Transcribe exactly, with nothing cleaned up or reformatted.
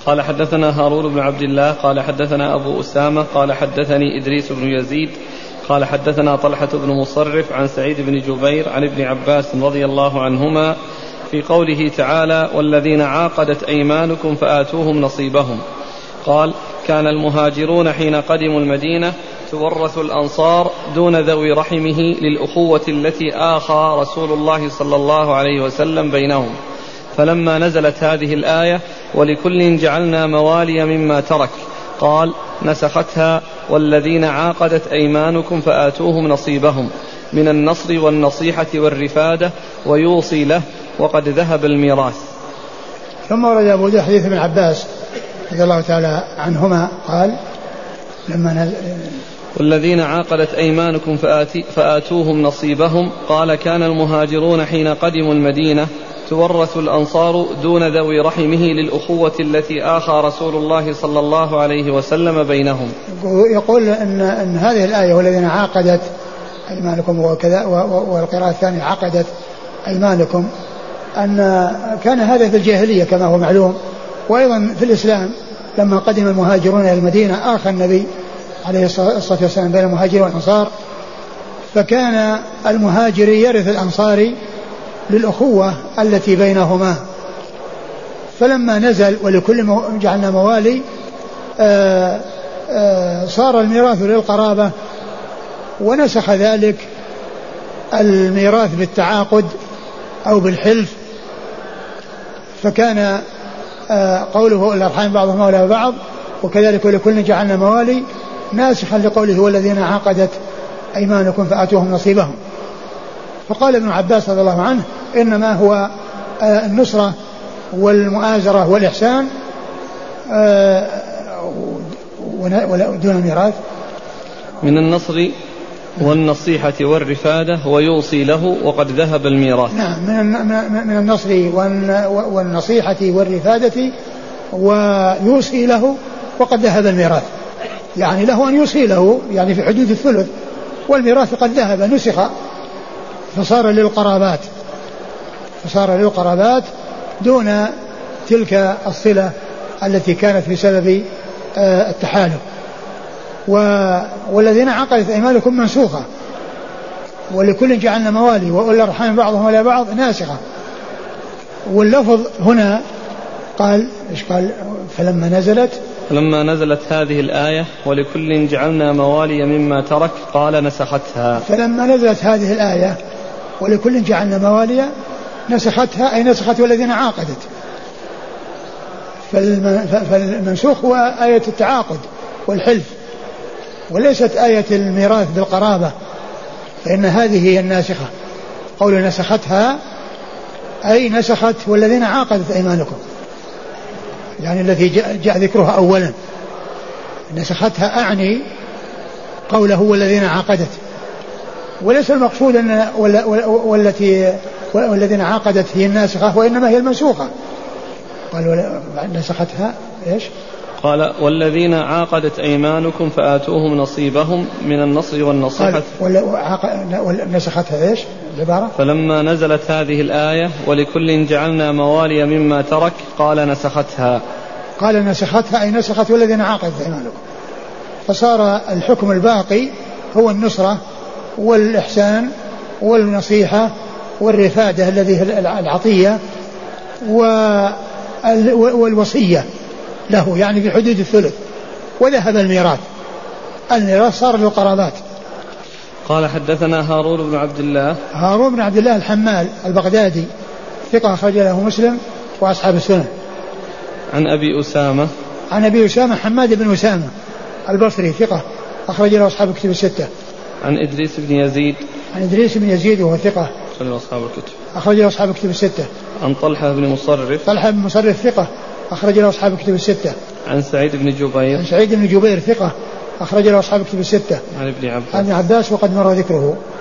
قال حدثنا هارون بن عبد الله قال حدثنا أبو أسامة قال حدثني إدريس بن يزيد قال حدثنا طلحة بن مصرف عن سعيد بن جبير عن ابن عباس رضي الله عنهما في قوله تعالى والذين عاقدت أيمانكم فآتوهم نصيبهم. قال كان المهاجرون حين قدموا المدينة تورث الأنصار دون ذوي رحمه للأخوة التي آخى رسول الله صلى الله عليه وسلم بينهم، فلما نزلت هذه الآية ولكل جعلنا موالي مما ترك قال نسختها والذين عاقدت أيمانكم فآتوهم نصيبهم من النصر والنصيحة والرفادة ويوصي له وقد ذهب الميراث. ثم ورد أبو داود حديث ابن عباس رضي الله تعالى عنهما قال لما نزل والذين عاقدت أيمانكم فآتوهم نصيبهم قال كان المهاجرون حين قدموا المدينة تورث الأنصار دون ذوي رحمه للأخوة التي آخى رسول الله صلى الله عليه وسلم بينهم. يقول إن, إن هذه الآية والذين عاقدت أيمانكم وكذا، والقراءة الثانية عقدت أيمانكم، أن كان هذا في الجاهلية كما هو معلوم، وأيضا في الإسلام لما قدم المهاجرون إلى المدينة آخى النبي عليه الصلاة والسلام بين المهاجرين والأنصار، فكان المهاجر يرث الأنصاري للأخوة التي بينهما، فلما نزل ولكل جعلنا موالي آآ آآ صار الميراث للقرابة، ونسخ ذلك الميراث بالتعاقد أو بالحلف، فكان قوله الأرحام بعضهم أولى ببعض وكذلك ولكل جعلنا موالي ناسخا لقوله والذين عقدت أيمانكم فآتوهم نصيبهم. فقال ابن عباس رضي الله عنه إنما هو النصرة والمؤازرة والإحسان دون الميراث من النصر والنصيحة والرفادة ويوصي له وقد ذهب الميراث. نعم من النصر والنصيحة والرفادة ويوصي له وقد ذهب الميراث، يعني له أن يوصي له يعني في حدود الثلث، والميراث قد ذهب نسخ فصار للقرابات فصار للقرابات دون تلك الصلة التي كانت بسبب التحالف. والذين عقدت أيمانكم منسوخة ولكل جعلنا موالي وأولي الأرحام بعضهم أولى بعض ناسخة. واللفظ هنا قال إيش قال فلما نزلت فلما نزلت هذه الآية ولكل جعلنا موالي مما ترك قال نسختها. فلما نزلت هذه الآية ولكل جعلنا موالي نسختها أي نسخت والذين عاقدت. فالمنسوخ هو آية التعاقد والحلف وليست آية الميراث بالقرابة، فإن هذه هي الناسخة. قول نسختها أي نسخت والذين عاقدت أيمانكم، يعني الذي جاء, جاء ذكرها أولا. نسختها أعني قوله والذين عاقدت، وليس المقصود أن والتي والذين عاقدت هي الناسخة وإنما هي المنسوخة. قال نسختها إيش؟ قال والذين عاقدت أيمانكم فآتوهم نصيبهم من النصر والنصيحة. نسختها إيش العبارة؟ فلما نزلت هذه الآية ولكل جعلنا موالي مما ترك قال نسختها. قال نسختها أي نسخت والذين عاقدت أيمانكم، فصار الحكم الباقي هو النصرة والإحسان والنصيحة والرفادة الذي هي العطية والوصية له يعني في حدود الثلث، وذهب الميراث. الميراث صار للقرابات. قال حدثنا هارون بن عبد الله هارون بن عبد الله الحمال البغدادي ثقة أخرج له مسلم وأصحاب السنن. عن أبي أسامة عن أبي أسامة حماد بن أسامة البصري ثقة أخرج له أصحاب الكتب الستة. عن إدريس بن يزيد عن إدريس بن يزيد وهو ثقة أخرج له أصحاب الكتب أخرج له أصحاب الكتب الستة. عن طلحة بن مصرف طلحة بن مصرف ثقة أخرج له أصحاب الكتب الستة. عن سعيد بن جبير عن سعيد بن جبير ثقة أخرج له أصحاب الكتب الستة. عن ابن عباس عن ابن عباس وقد مر ذكره.